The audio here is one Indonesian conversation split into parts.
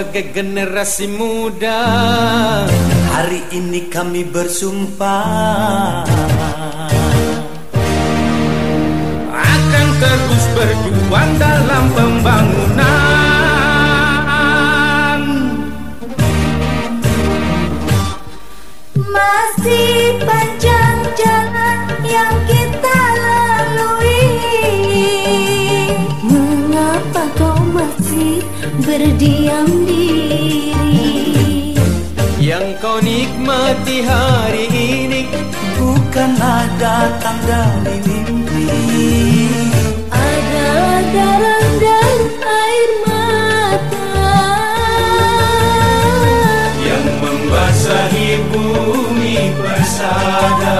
Sebagai generasi muda, hari ini kami bersumpah akan terus berjuang dalam pembangunan. Masih panjang jalan yang kita lalui. Mengapa kau masih berdiam diri? Yang kau nikmati hari ini bukanlah datang dari mimpi. Ada darah dan air mata yang membasahi bumi persada.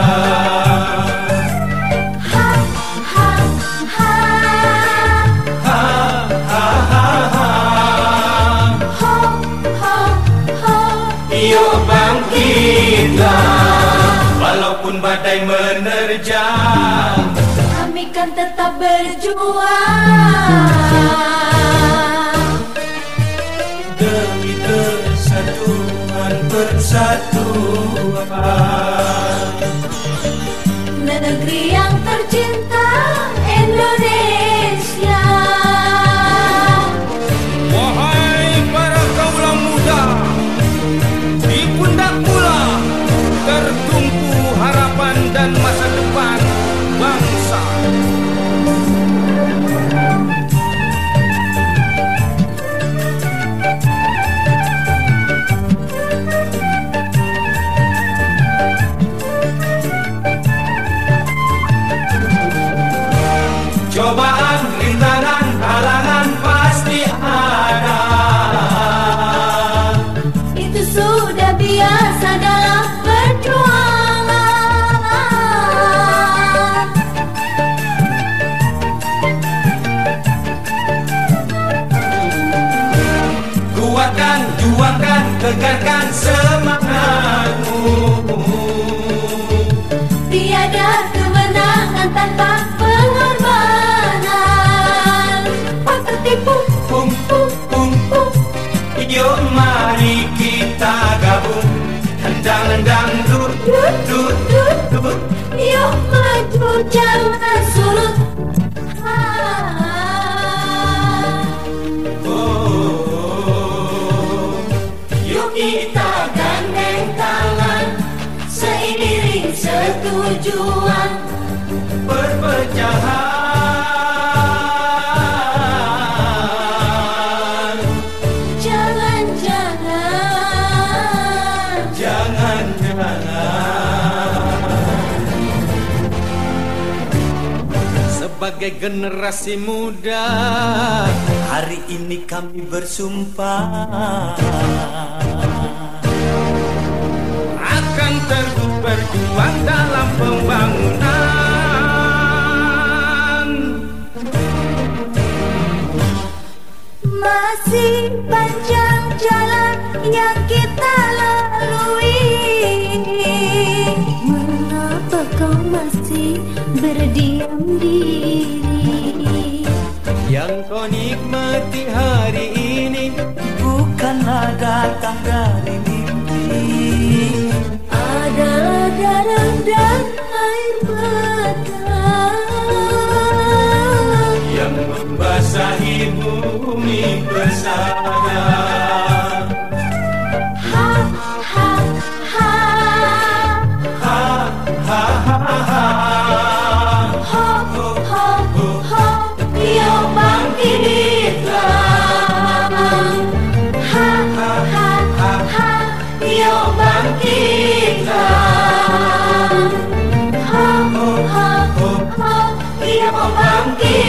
Yuk bangkitlah, walaupun badai menerjang, kami kan tetap berjuang demi kesatuan persatuan negeri yang tercinta Indonesia. Wahai para kaula muda, di pundak pula tertumpu harapan dan masa depan bangsa. Cobaan, rintangan, halangan pasti ada. Itu sudah biasa dalam perjuangan. Kuatkan, juangkan, tegarkan semangatmu. Tiada kemenangan tanpa pengorbanan. Patut tipu, Pum, pum, pum, pum. Yuk mari kita gabung, hendang-hendang dut, dut, dut, dut, dut. yuk maju jangan surut. Yuk kita gandeng tangan, Seiring setujuan, perpecahan jangan-jangan jangan. sebagai generasi muda, Hari ini kami bersumpah akan terus berjuang dalam pembangunan. masih panjang jalan yang kita lalui. Mengapa kau masih berdiam diri? yang kau nikmati hari ini bukanlah datang dari mimpi. Ada darah dan air mata Yang membasahi bumi persada. ha ha ha ho ho ho yuk bangkitlah. Ha ha ha yuk bangkitlah. Ha ha ha yuk bangkitlah.